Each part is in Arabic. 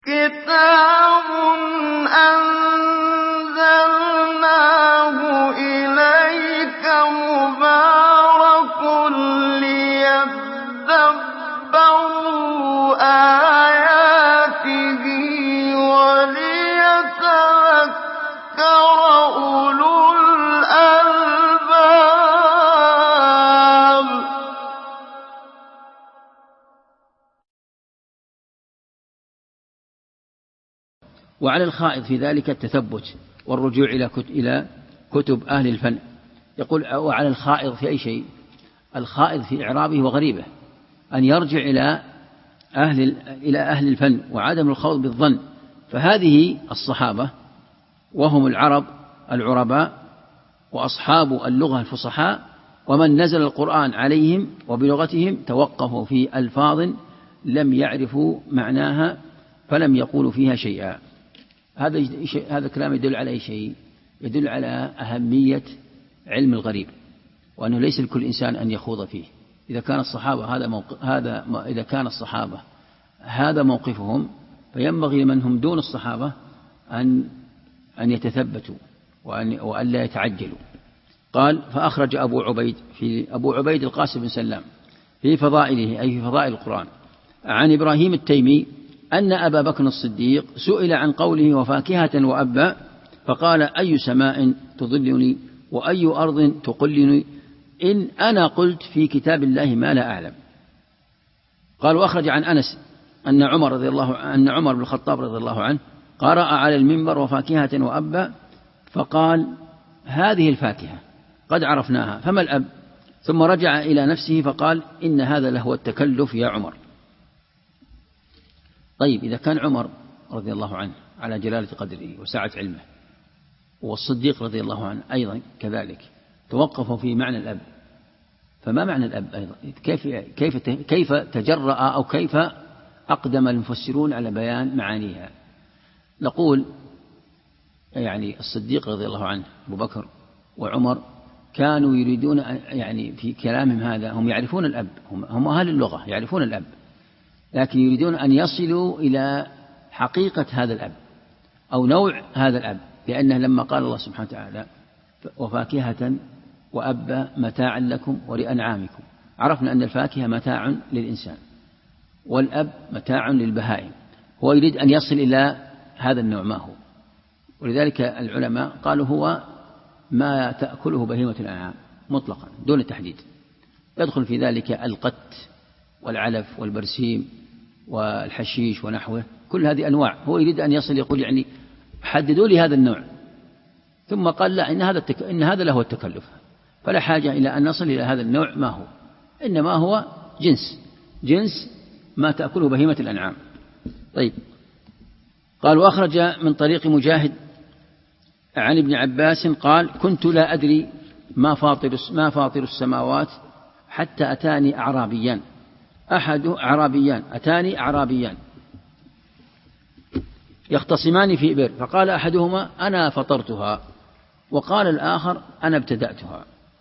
كتاب أنزلناه إليك مبارك ليدبروا آياته وليتذكر أولو الألباب. وعلى الخائض في ذلك التثبت والرجوع إلى كتب أهل الفن. يقول وعلى الخائض في أي شيء؟ الخائض في إعرابه وغريبه أن يرجع إلى أهل الفن وعدم الخوض بالظن. فهذه الصحابة وهم العرب العرباء وأصحاب اللغة الفصحاء، ومن نزل القرآن عليهم وبلغتهم توقفوا في ألفاظ لم يعرفوا معناها فلم يقولوا فيها شيئا. هذا الكلام يدل على أي شيء؟ يدل على أهمية علم الغريب، وأنه ليس لكل إنسان أن يخوض فيه. إذا كان الصحابة هذا موقفهم، فينبغي لمن هم دون الصحابة أن يتثبتوا وأن لا يتعجلوا. قال فأخرج أبو عبيد القاسم بن سلام في فضائله، أي في فضائل القرآن، عن إبراهيم التيمي أن أبا بكر الصديق سئل عن قوله وفاكهة وأبا، فقال أي سماء تظلني وأي أرض تقلني إن أنا قلت في كتاب الله ما لا أعلم. قال وأخرج عن أنس أن عمر بن الخطاب رضي الله عنه قرأ على المنبر وفاكهة وأبا، فقال هذه الفاكهة قد عرفناها فما الأب؟ ثم رجع إلى نفسه فقال إن هذا لهو التكلف يا عمر. طيب إذا كان عمر رضي الله عنه على جلالة قدره وسعة علمه، والصديق رضي الله عنه أيضا كذلك، توقفوا في معنى الأب، فما معنى الأب أيضا؟ كيف تجرأ أو كيف أقدم المفسرون على بيان معانيها؟ نقول يعني الصديق رضي الله عنه أبو بكر وعمر كانوا يريدون يعني في كلامهم هذا هم يعرفون الأب، هم أهل اللغة يعرفون الأب، لكن يريدون أن يصلوا إلى حقيقة هذا الأب أو نوع هذا الأب، لأنه لما قال الله سبحانه وتعالى وفاكهة وأبا متاعا لكم ولأنعامكم، عرفنا أن الفاكهة متاع للإنسان والأب متاع للبهائم، هو يريد أن يصل إلى هذا النوع ما هو. ولذلك العلماء قالوا هو ما تأكله بهيمة الأنعام مطلقا دون تحديد، يدخل في ذلك القت والعلف والبرسيم والحشيش ونحوه، كل هذه أنواع، هو يريد أن يصل يقول يعني حددوا لي هذا النوع، ثم قال لا إن هذا له التكلف، فلا حاجة إلى أن نصل إلى هذا النوع ما هو، إنما هو جنس ما تأكله بهيمة الأنعام. طيب قال وأخرج من طريق مجاهد عن ابن عباس قال كنت لا أدري ما فاطر السماوات حتى أتاني أعرابيان يختصمان في بئر، فقال أحدهما أنا فطرتها وقال الآخر أنا ابتدأتها.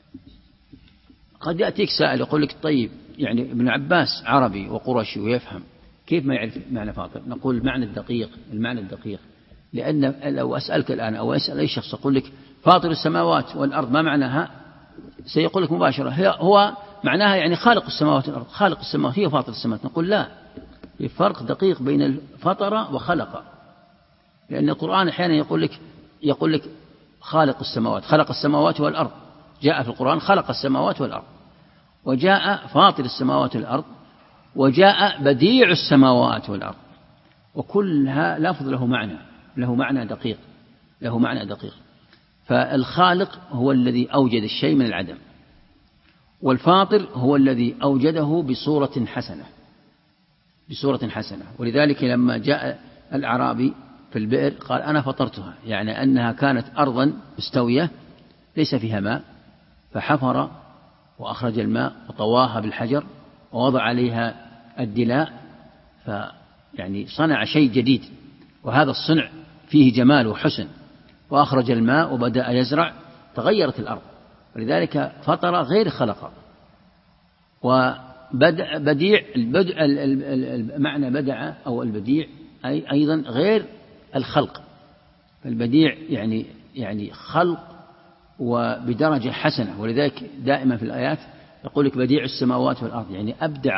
قد يأتيك سائل يقول لك طيب يعني ابن عباس عربي وقرشي ويفهم، كيف ما يعرف معنى فاطر؟ نقول المعنى الدقيق، لأن لو أسألك الآن أو أسأل أي شخص أقول لك فاطر السماوات والأرض ما معناها، سيقول لك مباشرة هو معناها يعني خالق السماوات والأرض، خالق السماوات هي فاطر السماوات. نقول لا، في فرق دقيق بين الفطر وخلق، لأن القرآن أحيانا يقول لك خالق السماوات والأرض، جاء في القرآن خلق السماوات والأرض، وجاء فاطر السماوات والأرض، وجاء بديع السماوات والأرض، وكلها لفظ له معنى دقيق. فالخالق هو الذي أوجد الشيء من العدم، والفاطر هو الذي أوجده بصورة حسنة. ولذلك لما جاء الأعرابي في البئر قال أنا فطرتها، يعني أنها كانت أرضا مستوية ليس فيها ماء، فحفر وأخرج الماء وطواها بالحجر ووضع عليها الدلاء، فيعني صنع شيء جديد، وهذا الصنع فيه جمال وحسن، وأخرج الماء وبدأ يزرع، تغيرت الأرض، ولذلك فطر غير خلق. وبديع معنى بدع أو البديع أيضا غير الخلق. فالبديع يعني خلق وبدرجة حسنة، ولذلك دائما في الآيات يقول لك بديع السماوات والأرض، يعني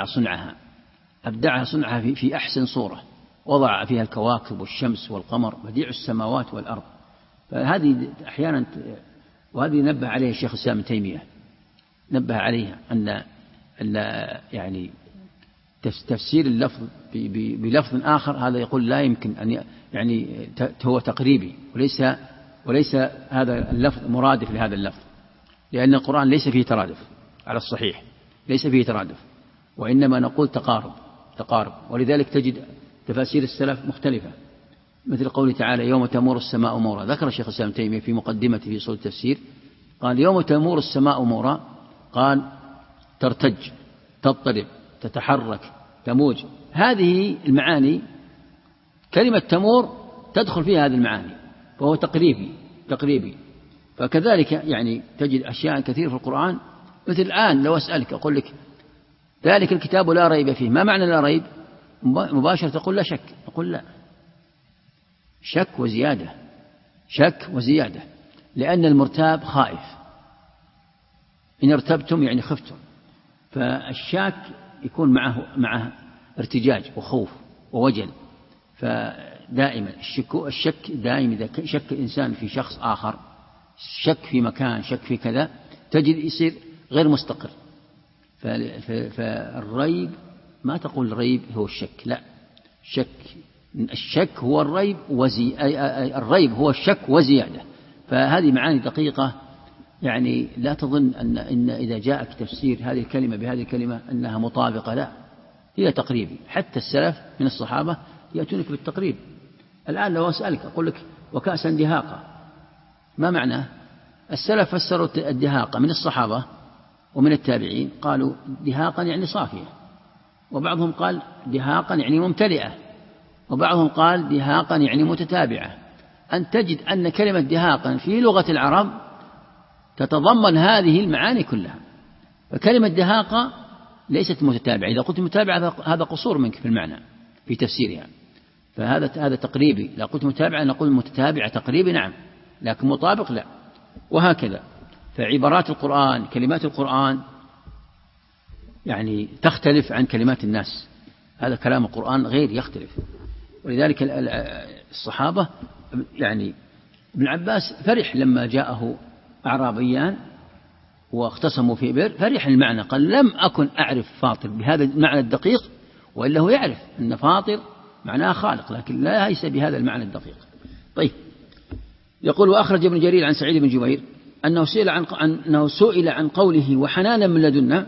أبدع صنعها في أحسن صورة، وضع فيها الكواكب والشمس والقمر، بديع السماوات والأرض. فهذه أحيانا، وهذه نبه عليها الشيخ الإسلام ابن تيمية، نبه عليها أن يعني تفسير اللفظ بلفظ آخر هذا يقول لا يمكن أن يعني هو تقريبي، وليس هذا اللفظ مرادف لهذا اللفظ، لأن القرآن ليس فيه ترادف على الصحيح، ليس فيه ترادف، وإنما نقول تقارب. ولذلك تجد تفاسير السلف مختلفة، مثل قوله تعالى يوم تمور السماء مورا. ذكر الشيخ الإسلام ابن تيمية في مقدمته في أصول التفسير قال يوم تمور السماء مورا، قال ترتج، تضطرب، تتحرك، تموج. هذه المعاني كلمة تمور تدخل فيها هذه المعاني، فهو تقريبي. فكذلك يعني تجد أشياء كثيرة في القرآن، مثل الآن لو أسألك أقول لك ذلك الكتاب لا ريب فيه، ما معنى لا ريب؟ مباشرة تقول لا شك، أقول لا، شك وزيادة، لأن المرتاب خائف، إن ارتبتم يعني خفتم، فالشاك يكون معه ارتجاج وخوف ووجل. فدائما الشك دائما، إذا شك الإنسان في شخص آخر، شك في مكان، شك في كذا، تجد يصير غير مستقر. فالريب ما تقول ريب هو الشك، لا، الشك هو الريب الريب هو الشك وزيادة. فهذه معاني دقيقة، يعني لا تظن أن إذا جاءك تفسير هذه الكلمة بهذه الكلمة أنها مطابقة، لا، هي تقريبي. حتى السلف من الصحابة يأتونك بالتقريب. الآن لو أسألك أقول لك وكأسا دهاقة، ما معناه؟ السلف فسروا الدهاقة من الصحابة ومن التابعين، قالوا دهاقا يعني صافية، وبعضهم قال دهاقا يعني ممتلئة، وبعضهم قال دهاقا يعني متتابعة. أن تجد أن كلمة دهاقا في لغة العرب تتضمن هذه المعاني كلها. فكلمة دهاقة ليست متتابعة، إذا قلت متابعة هذا قصور منك في المعنى في تفسيرها، فهذا تقريبي. إذا قلت متابعة نقول متتابعة تقريبي، نعم، لكن مطابق لا. وهكذا فعبارات القرآن، كلمات القرآن يعني تختلف عن كلمات الناس، هذا كلام القرآن غير يختلف. ولذلك الصحابة يعني ابن عباس فرح لما جاءه أعرابيان واختصموا في بئر، فرح المعنى، قال لم أكن أعرف فاطر بهذا المعنى الدقيق، وإلا هو يعرف أن فاطر معناه خالق، لكن لا ليس بهذا المعنى الدقيق. طيب، يقول وأخرج ابن جرير عن سعيد بن جبير أنه سئل عن قوله وحنانا من لدنا،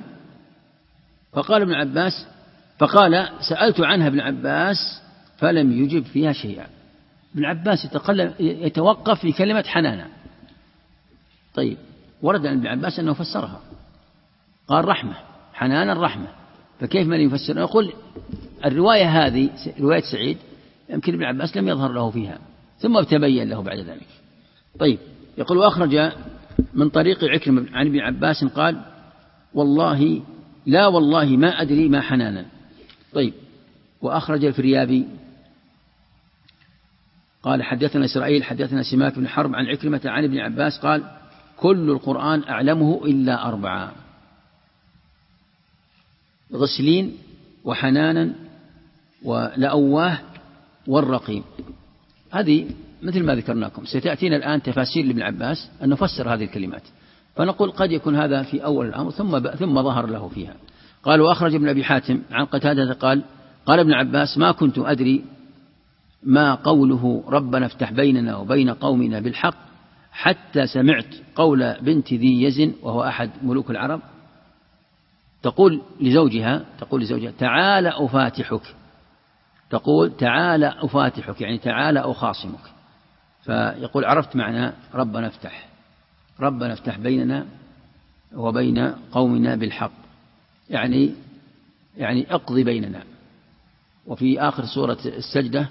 فقال سألت عنها ابن عباس فلم يجب فيها شيئا. ابن عباس يتوقف في كلمة حنانا. طيب، ورد عن ابن عباس أنه فسرها، قال رحمة، حنانا رحمة، فكيف من يفسر؟ يقول الرواية هذه رواية سعيد يمكن ابن عباس لم يظهر له فيها، ثم تبين له بعد ذلك. طيب، يقول وأخرج من طريق عكرمة عن ابن عباس قال والله ما أدري ما حنانا. طيب، وأخرج الفريابي قال حدثنا إسرائيل حدثنا سماك بن حرب عن عكرمة عن ابن عباس قال كل القرآن أعلمه إلا 4: غسلين وحنانا ولأواه والرقيم. هذه مثل ما ذكرناكم، ستأتينا الآن تفاسير لابن عباس أن نفسر هذه الكلمات، فنقول قد يكون هذا في أول الأمر ثم ظهر له فيها. قال وأخرج ابن أبي حاتم عن قتادة قال ابن عباس ما كنت أدري ما قوله ربنا افتح بيننا وبين قومنا بالحق حتى سمعت قول بنت ذي يزن وهو أحد ملوك العرب تقول لزوجها تعال أفاتحك، تقول تعال أفاتحك يعني تعال أخاصمك. فيقول عرفت معنى ربنا افتح بيننا وبين قومنا بالحق، يعني اقضي بيننا. وفي آخر سورة السجدة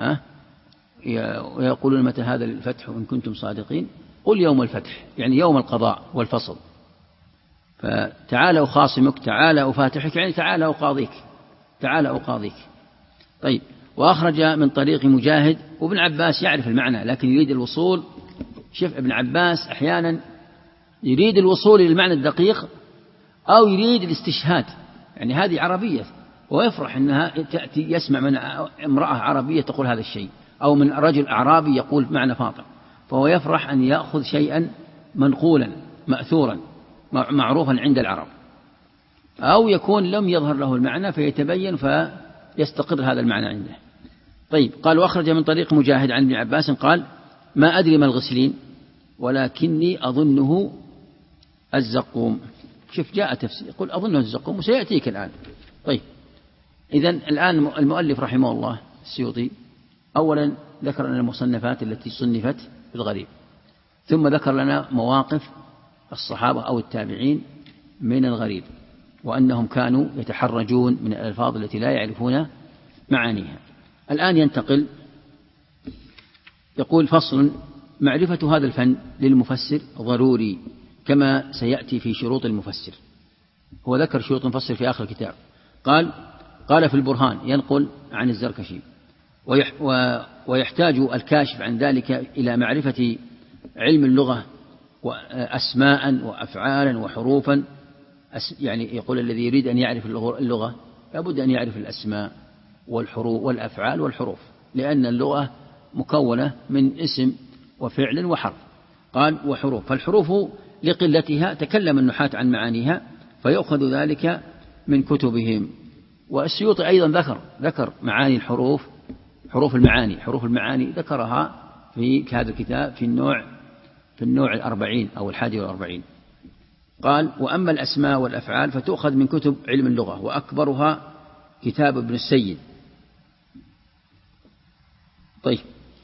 ويقولون متى هذا الفتح إن كنتم صادقين، قل يوم الفتح يعني يوم القضاء والفصل. فتعال أخاصمك، تعال أفاتحك يعني تعال أقاضيك. طيب، وأخرج من طريق مجاهد. وابن عباس يعرف المعنى لكن يريد الوصول. شوف ابن عباس أحيانا يريد الوصول إلى المعنى الدقيق أو يريد الاستشهاد، يعني هذه عربية، ويفرح أنها تأتي يسمع من امرأة عربية تقول هذا الشيء، أو من رجل أعرابي يقول معنى فاطر، فهو يفرح أن يأخذ شيئا منقولا مأثورا معروفا عند العرب، أو يكون لم يظهر له المعنى فيتبين فيستقر هذا المعنى عنده. طيب، قال وأخرج من طريق مجاهد عن ابن عباس قال ما أدري ما الغسلين ولكني أظنه الزقوم. شوف جاء تفسير يقول أظنه الزقوم وسيأتيك الآن. طيب، إذن الآن المؤلف رحمه الله السيوطي أولا ذكر لنا المصنفات التي صنفت في الغريب، ثم ذكر لنا مواقف الصحابة أو التابعين من الغريب، وأنهم كانوا يتحرجون من الألفاظ التي لا يعرفون معانيها. الآن ينتقل يقول فصل: معرفة هذا الفن للمفسر ضروري كما سيأتي في شروط المفسر. هو ذكر شروط المفسر في آخر الكتاب. قال في البرهان ينقل عن الزركشي: ويحتاج الكاشف عن ذلك إلى معرفة علم اللغة وأسماء وأفعالا وحروفا. يعني يقول الذي يريد أن يعرف اللغة لابد أن يعرف الأسماء والحروف والأفعال والحروف، لأن اللغة مكونة من اسم وفعل وحرف. قال وحروف، فالحروف لقلتها تكلم النحاة عن معانيها فيأخذ ذلك من كتبهم. والسيوطي أيضا ذكر معاني الحروف، حروف المعاني ذكرها في هذا الكتاب في النوع 40 أو 41. قال وأما الأسماء والأفعال فتؤخذ من كتب علم اللغة، وأكبرها كتاب ابن السيد. طيب،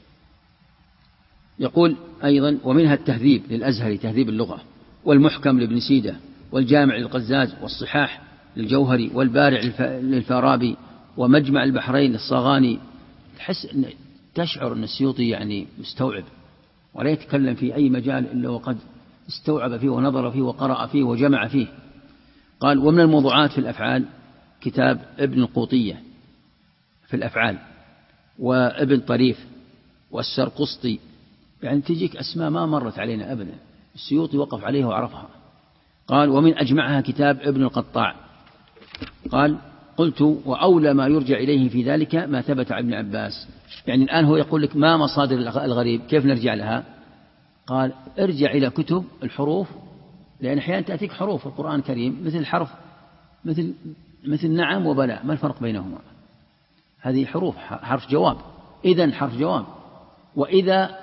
يقول أيضا ومنها التهذيب للأزهري تهذيب اللغة، والمحكم لابن سيدة، والجامع للقزاز، والصحاح للجوهري، والبارع للفارابي، ومجمع البحرين للصاغاني. تشعر أن السيوطي يعني مستوعب ولا يتكلم في أي مجال إلا وقد استوعب فيه ونظر فيه وقرأ فيه وجمع فيه. قال ومن الموضوعات في الأفعال كتاب ابن القوطية في الأفعال، وابن طريف، والسرقسطي. يعني تجيك أسماء ما مرت علينا أبدا، السيوطي وقف عليها وعرفها. قال ومن أجمعها كتاب ابن القطاع. قال قلت وأولى ما يرجع إليه في ذلك ما ثبت عن ابن عباس. يعني الآن هو يقول لك ما مصادر الغريب، كيف نرجع لها؟ قال ارجع إلى كتب الحروف، لأن أحيانا تأتيك حروف القرآن الكريم مثل حرف مثل نعم وبلى، ما الفرق بينهما؟ هذه حروف، حرف جواب، إذن حرف جواب، وإذا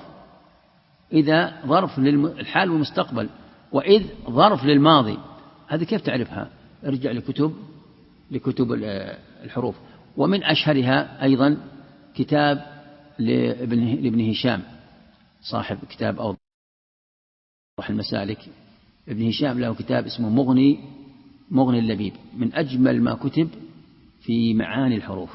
ظرف للحال والمستقبل، وإذ ظرف للماضي. هذه كيف تعرفها؟ ارجع لكتب الحروف. ومن أشهرها أيضا كتاب لابن هشام صاحب كتاب أوضح المسالك. ابن هشام له كتاب اسمه مغني اللبيب، من أجمل ما كتب في معاني الحروف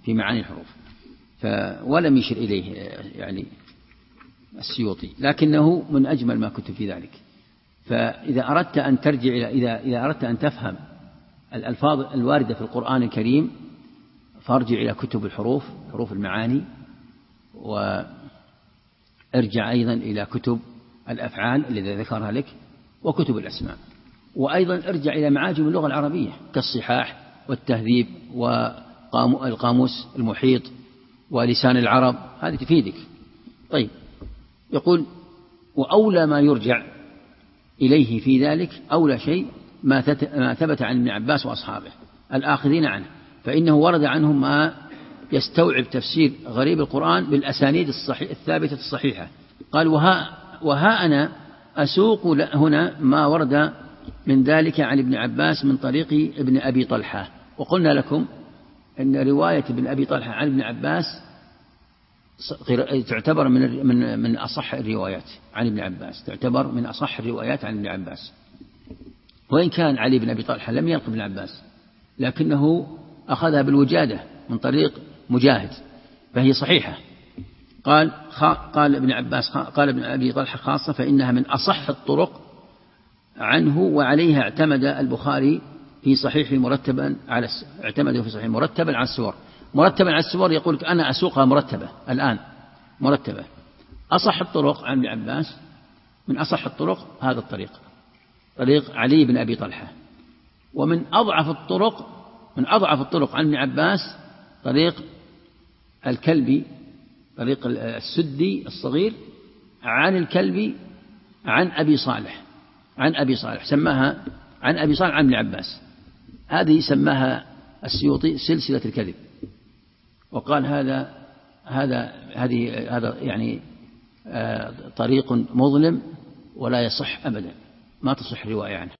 ولم يشر إليه يعني السيوطي، لكنه من أجمل ما كتب في ذلك. فإذا أردت أن ترجع إذا أردت أن تفهم الألفاظ الواردة في القرآن الكريم فارجع إلى كتب الحروف، حروف المعاني، وارجع أيضا إلى كتب الأفعال التي ذكرها لك، وكتب الأسماء، وأيضا ارجع إلى معاجم اللغة العربية كالصحاح والتهذيب والقاموس المحيط ولسان العرب، هذه تفيدك. طيب، يقول وأولى ما يرجع إليه في ذلك أولى شيء ما ثبت عن ابن عباس وأصحابه الآخذين عنه، فإنه ورد عنهم ما يستوعب تفسير غريب القرآن بالأسانيد الثابتة الصحيحة. قال وها أنا أسوق هنا ما ورد من ذلك عن ابن عباس من طريق ابن أبي طلحة. وقلنا لكم أن رواية ابن أبي طلحة عن ابن عباس تعتبر من أصح الروايات عن ابن عباس، تعتبر من أصح الروايات عن ابن عباس، وإن كان علي بن أبي طلحة لم يلقى ابن عباس لكنه أخذها بالوجادة من طريق مجاهد فهي صحيحة. قال ابن عباس قال ابن أبي طلحة خاصة فإنها من أصح الطرق عنه، وعليها اعتمد البخاري في صحيح مرتبا على السور، مرتبا على السور يقول لك أنا أسوقها مرتبة الآن مرتبة. أصح الطرق عن ابن عباس، من أصح الطرق هذا الطريق، طريق علي بن أبي طلحة. ومن أضعف الطرق، من أضعف الطرق عن ابن عباس طريق الكلبي، طريق السدي الصغير عن الكلبي عن أبي صالح، عن أبي صالح سماها عن أبي صالح عن ابن عباس، هذه سماها السيوطي سلسلة الكذب، وقال هذا يعني طريق مظلم ولا يصح أبدا، ما تصح رواية عنه.